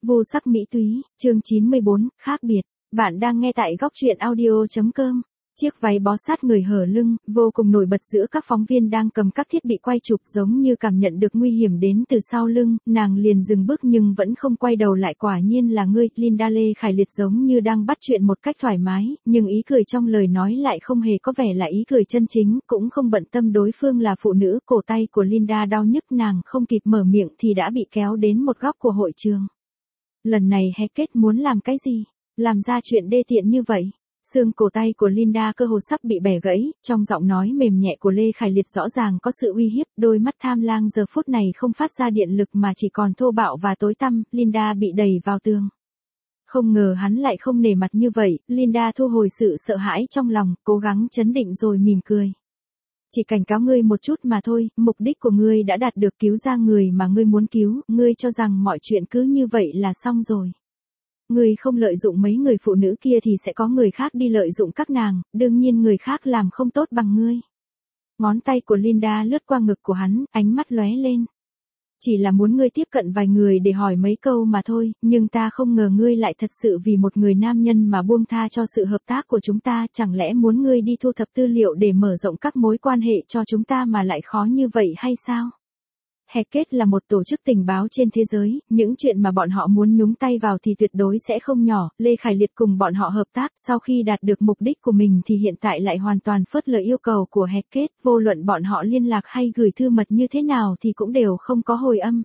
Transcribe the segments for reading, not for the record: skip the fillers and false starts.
Vô sắc mỹ túy, chương 94, khác biệt. Bạn đang nghe tại góc truyện audio.com. Chiếc váy bó sát người hở lưng, vô cùng nổi bật giữa các phóng viên đang cầm các thiết bị quay chụp, giống như cảm nhận được nguy hiểm đến từ sau lưng, nàng liền dừng bước nhưng vẫn không quay đầu lại. Quả nhiên là ngươi. Linda Lê Khải Liệt giống như đang bắt chuyện một cách thoải mái, nhưng ý cười trong lời nói lại không hề có vẻ là ý cười chân chính, cũng không bận tâm đối phương là phụ nữ. Cổ tay của Linda đau nhức, nàng không kịp mở miệng thì đã bị kéo đến một góc của hội trường. Lần này Hackett muốn làm cái gì? Làm ra chuyện đê tiện như vậy? Xương cổ tay của Linda cơ hồ sắp bị bẻ gãy, trong giọng nói mềm nhẹ của Lê Khải Liệt rõ ràng có sự uy hiếp, đôi mắt tham lang giờ phút này không phát ra điện lực mà chỉ còn thô bạo và tối tăm. Linda bị đẩy vào tường. Không ngờ hắn lại không nể mặt như vậy. Linda thu hồi sự sợ hãi trong lòng, cố gắng trấn định rồi mỉm cười. Chỉ cảnh cáo ngươi một chút mà thôi, mục đích của ngươi đã đạt được, cứu ra người mà ngươi muốn cứu. Ngươi cho rằng mọi chuyện cứ như vậy là xong rồi. Ngươi không lợi dụng mấy người phụ nữ kia thì sẽ có người khác đi lợi dụng các nàng, đương nhiên người khác làm không tốt bằng ngươi. Ngón tay của Linda lướt qua ngực của hắn, ánh mắt lóe lên. Chỉ là muốn ngươi tiếp cận vài người để hỏi mấy câu mà thôi, nhưng ta không ngờ ngươi lại thật sự vì một người nam nhân mà buông tha cho sự hợp tác của chúng ta. Chẳng lẽ muốn ngươi đi thu thập tư liệu để mở rộng các mối quan hệ cho chúng ta mà lại khó như vậy hay sao? Hackett là một tổ chức tình báo trên thế giới, những chuyện mà bọn họ muốn nhúng tay vào thì tuyệt đối sẽ không nhỏ. Lê Khải Liệt cùng bọn họ hợp tác, sau khi đạt được mục đích của mình thì hiện tại lại hoàn toàn phớt lờ yêu cầu của Hackett, vô luận bọn họ liên lạc hay gửi thư mật như thế nào thì cũng đều không có hồi âm.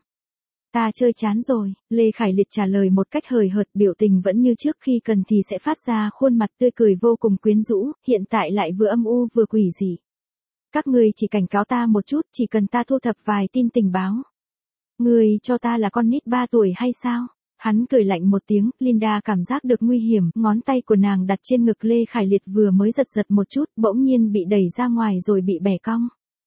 Ta chơi chán rồi, Lê Khải Liệt trả lời một cách hời hợt, biểu tình vẫn như trước, khi cần thì sẽ phát ra khuôn mặt tươi cười vô cùng quyến rũ, hiện tại lại vừa âm u vừa quỷ dị. Các ngươi chỉ cảnh cáo ta một chút, chỉ cần ta thu thập vài tin tình báo. Ngươi cho ta là con nít 3 tuổi hay sao? Hắn cười lạnh một tiếng. Linda cảm giác được nguy hiểm, ngón tay của nàng đặt trên ngực Lê Khải Liệt vừa mới giật một chút, bỗng nhiên bị đẩy ra ngoài rồi bị bẻ cong.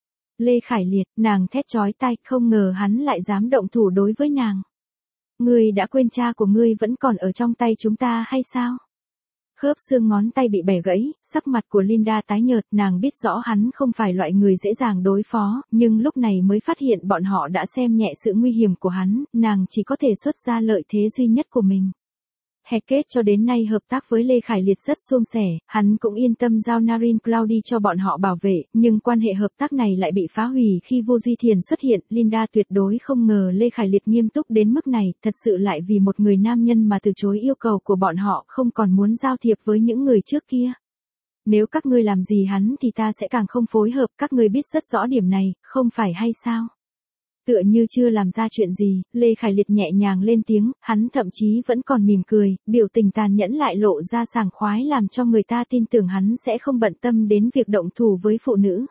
Lê Khải Liệt, nàng thét chói tai, không ngờ hắn lại dám động thủ đối với nàng. Ngươi đã quên cha của ngươi vẫn còn ở trong tay chúng ta hay sao? Khớp xương ngón tay bị bẻ gãy, sắc mặt của Linda tái nhợt, nàng biết rõ hắn không phải loại người dễ dàng đối phó, nhưng lúc này mới phát hiện bọn họ đã xem nhẹ sự nguy hiểm của hắn, nàng chỉ có thể xuất ra lợi thế duy nhất của mình. Hackett cho đến nay hợp tác với Lê Khải Liệt rất suôn sẻ, hắn cũng yên tâm giao Narin Cloudy cho bọn họ bảo vệ, nhưng quan hệ hợp tác này lại bị phá hủy khi Vô Duy Thiền xuất hiện. Linda tuyệt đối không ngờ Lê Khải Liệt nghiêm túc đến mức này, thật sự lại vì một người nam nhân mà từ chối yêu cầu của bọn họ, không còn muốn giao thiệp với những người trước kia. Nếu các ngươi làm gì hắn thì ta sẽ càng không phối hợp, các ngươi biết rất rõ điểm này, không phải hay sao? Tựa như chưa làm ra chuyện gì, Lê Khải Liệt nhẹ nhàng lên tiếng, hắn thậm chí vẫn còn mỉm cười, biểu tình tàn nhẫn lại lộ ra sảng khoái, làm cho người ta tin tưởng hắn sẽ không bận tâm đến việc động thủ với phụ nữ.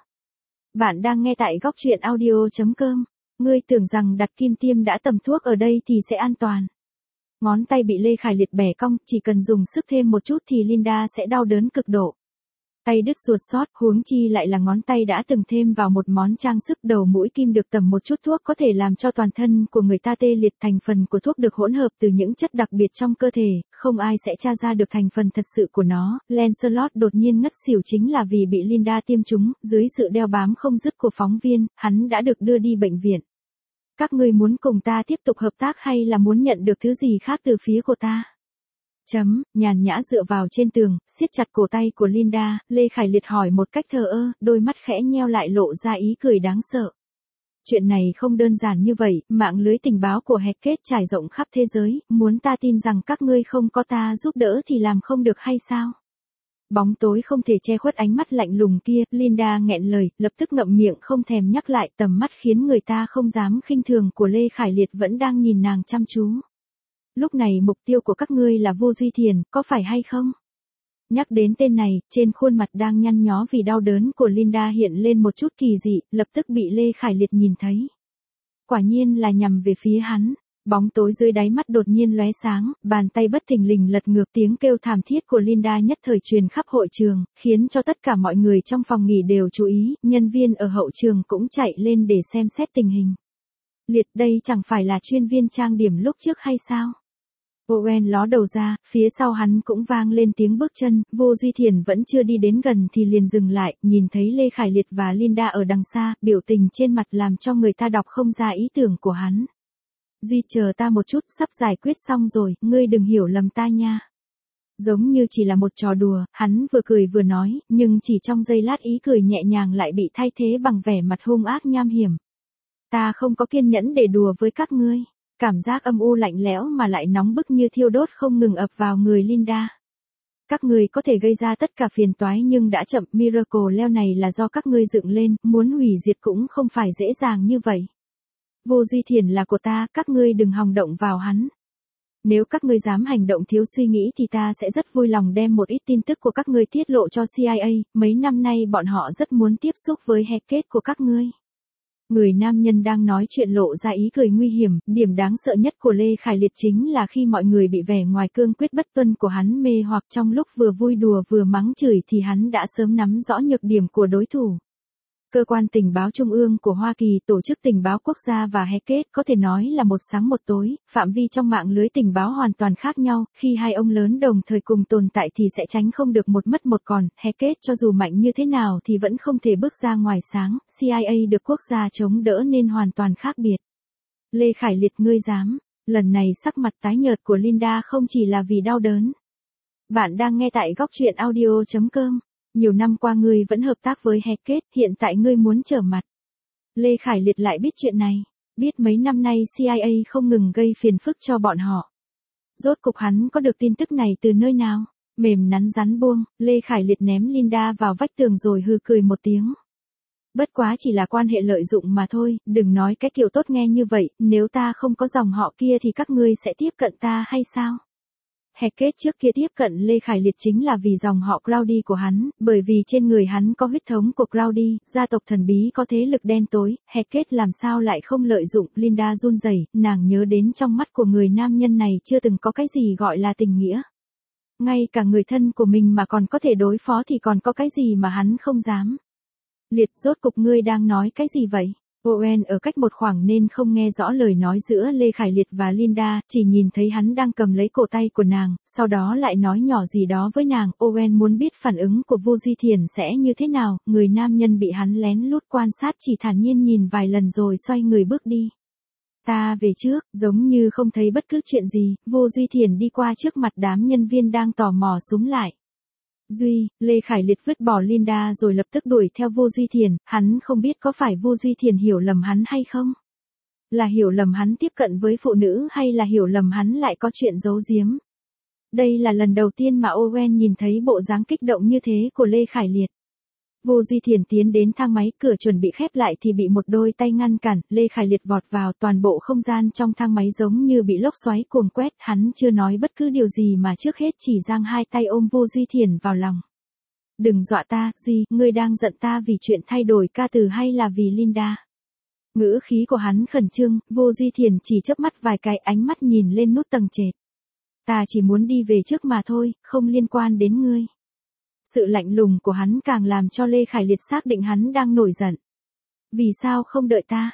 Bạn đang nghe tại góc truyện audio.com. Ngươi tưởng rằng đặt kim tiêm đã tầm thuốc ở đây thì sẽ an toàn. Ngón tay bị Lê Khải Liệt bẻ cong, chỉ cần dùng sức thêm một chút thì Linda sẽ đau đớn cực độ. Tay đứt ruột xót, huống chi lại là ngón tay đã từng thêm vào một món trang sức. Đầu mũi kim được tẩm một chút thuốc có thể làm cho toàn thân của người ta tê liệt. Thành phần của thuốc được hỗn hợp từ những chất đặc biệt trong cơ thể, không ai sẽ tra ra được thành phần thật sự của nó. Lancelot đột nhiên ngất xỉu chính là vì bị Linda tiêm trúng. Dưới sự đeo bám không dứt của phóng viên, hắn đã được đưa đi bệnh viện. Các ngươi muốn cùng ta tiếp tục hợp tác hay là muốn nhận được thứ gì khác từ phía của ta? Nhàn nhã dựa vào trên tường, siết chặt cổ tay của Linda, Lê Khải Liệt hỏi một cách thờ ơ, đôi mắt khẽ nheo lại lộ ra ý cười đáng sợ. Chuyện này không đơn giản như vậy, mạng lưới tình báo của Hackett trải rộng khắp thế giới, muốn ta tin rằng các ngươi không có ta giúp đỡ thì làm không được hay sao? Bóng tối không thể che khuất ánh mắt lạnh lùng kia, Linda nghẹn lời, lập tức ngậm miệng không thèm nhắc lại. Tầm mắt khiến người ta không dám khinh thường của Lê Khải Liệt vẫn đang nhìn nàng chăm chú. Lúc này mục tiêu của các ngươi là Vô Duy Thiền, có phải hay không? Nhắc đến tên này, trên khuôn mặt đang nhăn nhó vì đau đớn của Linda hiện lên một chút kỳ dị, lập tức bị Lê Khải Liệt nhìn thấy. Quả nhiên là nhằm về phía hắn. Bóng tối dưới đáy mắt đột nhiên lóe sáng, bàn tay bất thình lình lật ngược, tiếng kêu thảm thiết của Linda nhất thời truyền khắp hội trường, khiến cho tất cả mọi người trong phòng nghỉ đều chú ý, nhân viên ở hậu trường cũng chạy lên để xem xét tình hình. Liệt, đây chẳng phải là chuyên viên trang điểm lúc trước hay sao? Owen ló đầu ra, phía sau hắn cũng vang lên tiếng bước chân. Vô Duy Thiền vẫn chưa đi đến gần thì liền dừng lại, nhìn thấy Lê Khải Liệt và Linda ở đằng xa, biểu tình trên mặt làm cho người ta đọc không ra ý tưởng của hắn. Duy chờ ta một chút, sắp giải quyết xong rồi, ngươi đừng hiểu lầm ta nha. Giống như chỉ là một trò đùa, hắn vừa cười vừa nói, nhưng chỉ trong giây lát ý cười nhẹ nhàng lại bị thay thế bằng vẻ mặt hung ác nham hiểm. Ta không có kiên nhẫn để đùa với các ngươi. Cảm giác âm u lạnh lẽo mà lại nóng bức như thiêu đốt không ngừng ập vào người Linda. Các ngươi có thể gây ra tất cả phiền toái nhưng đã chậm, Miracle leo này là do các ngươi dựng lên, muốn hủy diệt cũng không phải dễ dàng như vậy. Vô Duy Thiền là của ta, các ngươi đừng hòng động vào hắn. Nếu các ngươi dám hành động thiếu suy nghĩ thì ta sẽ rất vui lòng đem một ít tin tức của các ngươi tiết lộ cho CIA, mấy năm nay bọn họ rất muốn tiếp xúc với Hecate của các ngươi. Người nam nhân đang nói chuyện lộ ra ý cười nguy hiểm, điểm đáng sợ nhất của Lê Khải Liệt chính là khi mọi người bị vẻ ngoài cương quyết bất tuân của hắn mê hoặc trong lúc vừa vui đùa vừa mắng chửi thì hắn đã sớm nắm rõ nhược điểm của đối thủ. Cơ quan tình báo trung ương của Hoa Kỳ, Tổ chức Tình báo Quốc gia và Hecate có thể nói là một sáng một tối, phạm vi trong mạng lưới tình báo hoàn toàn khác nhau, khi hai ông lớn đồng thời cùng tồn tại thì sẽ tránh không được một mất một còn, Hecate cho dù mạnh như thế nào thì vẫn không thể bước ra ngoài sáng, CIA được quốc gia chống đỡ nên hoàn toàn khác biệt. Lê Khải Liệt, ngươi dám, lần này sắc mặt tái nhợt của Linda không chỉ là vì đau đớn. Bạn đang nghe tại góc truyện audio.com. Nhiều năm qua ngươi vẫn hợp tác với Hecate, hiện tại ngươi muốn trở mặt. Lê Khải Liệt lại biết chuyện này, biết mấy năm nay CIA không ngừng gây phiền phức cho bọn họ. Rốt cục hắn có được tin tức này từ nơi nào? Mềm nắn rắn buông, Lê Khải Liệt ném Linda vào vách tường rồi hừ cười một tiếng. Bất quá chỉ là quan hệ lợi dụng mà thôi, đừng nói cái kiểu tốt nghe như vậy, nếu ta không có dòng họ kia thì các ngươi sẽ tiếp cận ta hay sao? Hecate trước kia tiếp cận Lê Khải Liệt chính là vì dòng họ Claudi của hắn, bởi vì trên người hắn có huyết thống của Claudi, gia tộc thần bí có thế lực đen tối, Hecate làm sao lại không lợi dụng. Linda run rẩy, nàng nhớ đến trong mắt của người nam nhân này chưa từng có cái gì gọi là tình nghĩa. Ngay cả người thân của mình mà còn có thể đối phó thì còn có cái gì mà hắn không dám. Liệt, rốt cục ngươi đang nói cái gì vậy? Owen ở cách một khoảng nên không nghe rõ lời nói giữa Lê Khải Liệt và Linda, chỉ nhìn thấy hắn đang cầm lấy cổ tay của nàng, sau đó lại nói nhỏ gì đó với nàng. Owen muốn biết phản ứng của Vô Duy Thiền sẽ như thế nào, người nam nhân bị hắn lén lút quan sát chỉ thản nhiên nhìn vài lần rồi xoay người bước đi. Ta về trước, giống như không thấy bất cứ chuyện gì, Vô Duy Thiền đi qua trước mặt đám nhân viên đang tò mò xúm lại. Duy, Lê Khải Liệt vứt bỏ Linda rồi lập tức đuổi theo Vô Duy Thiền, hắn không biết có phải Vô Duy Thiền hiểu lầm hắn hay không? Là hiểu lầm hắn tiếp cận với phụ nữ hay là hiểu lầm hắn lại có chuyện giấu giếm? Đây là lần đầu tiên mà Owen nhìn thấy bộ dáng kích động như thế của Lê Khải Liệt. Vô Duy Thiền tiến đến thang máy, cửa chuẩn bị khép lại thì bị một đôi tay ngăn cản, Lê Khải Liệt vọt vào, toàn bộ không gian trong thang máy giống như bị lốc xoáy cuồng quét, hắn chưa nói bất cứ điều gì mà trước hết chỉ giang hai tay ôm Vô Duy Thiền vào lòng. Đừng dọa ta, Duy, ngươi đang giận ta vì chuyện thay đổi ca từ hay là vì Linda? Ngữ khí của hắn khẩn trương, Vô Duy Thiền chỉ chớp mắt vài cái, ánh mắt nhìn lên nút tầng trệt. Ta chỉ muốn đi về trước mà thôi, không liên quan đến ngươi. Sự lạnh lùng của hắn càng làm cho Lê Khải Liệt xác định hắn đang nổi giận. Vì sao không đợi ta?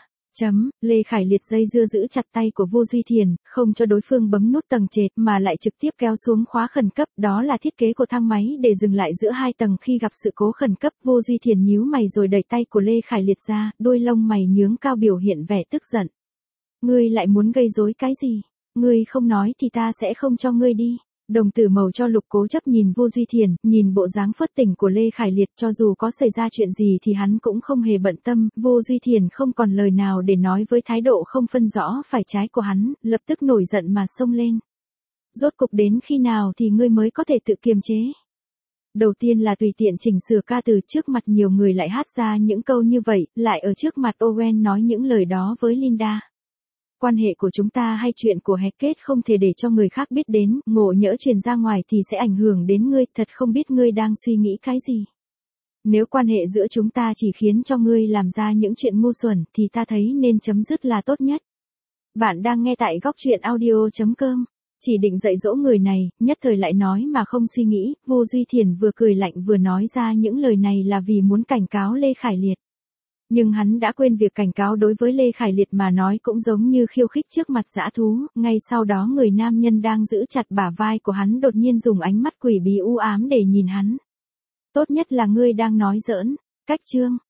Lê Khải Liệt dây dưa giữ chặt tay của Vô Duy Thiền, không cho đối phương bấm nút tầng trệt mà lại trực tiếp kéo xuống khóa khẩn cấp, đó là thiết kế của thang máy để dừng lại giữa hai tầng khi gặp sự cố khẩn cấp. Vô Duy Thiền nhíu mày rồi đẩy tay của Lê Khải Liệt ra, đôi lông mày nhướng cao biểu hiện vẻ tức giận. Ngươi lại muốn gây rối cái gì? Ngươi không nói thì ta sẽ không cho ngươi đi. Đồng tử màu cho lục cố chấp nhìn Vô Duy Thiền, nhìn bộ dáng phớt tỉnh của Lê Khải Liệt, cho dù có xảy ra chuyện gì thì hắn cũng không hề bận tâm. Vô Duy Thiền không còn lời nào để nói với thái độ không phân rõ phải trái của hắn, lập tức nổi giận mà xông lên. Rốt cục đến khi nào thì ngươi mới có thể tự kiềm chế? Đầu tiên là tùy tiện chỉnh sửa ca từ, trước mặt nhiều người lại hát ra những câu như vậy, lại ở trước mặt Owen nói những lời đó với Linda. Quan hệ của chúng ta hay chuyện của Hecate không thể để cho người khác biết đến, ngộ nhỡ truyền ra ngoài thì sẽ ảnh hưởng đến ngươi, thật không biết ngươi đang suy nghĩ cái gì. Nếu quan hệ giữa chúng ta chỉ khiến cho ngươi làm ra những chuyện ngu xuẩn thì ta thấy nên chấm dứt là tốt nhất. Bạn đang nghe tại góc truyện audio.com. Chỉ định dạy dỗ người này, nhất thời lại nói mà không suy nghĩ, Vô Duy Thiền vừa cười lạnh vừa nói ra những lời này là vì muốn cảnh cáo Lê Khải Liệt. Nhưng hắn đã quên việc cảnh cáo đối với Lê Khải Liệt mà nói cũng giống như khiêu khích trước mặt dã thú, ngay sau đó người nam nhân đang giữ chặt bả vai của hắn đột nhiên dùng ánh mắt quỷ bí u ám để nhìn hắn. Tốt nhất là ngươi đang nói giỡn, cách chương.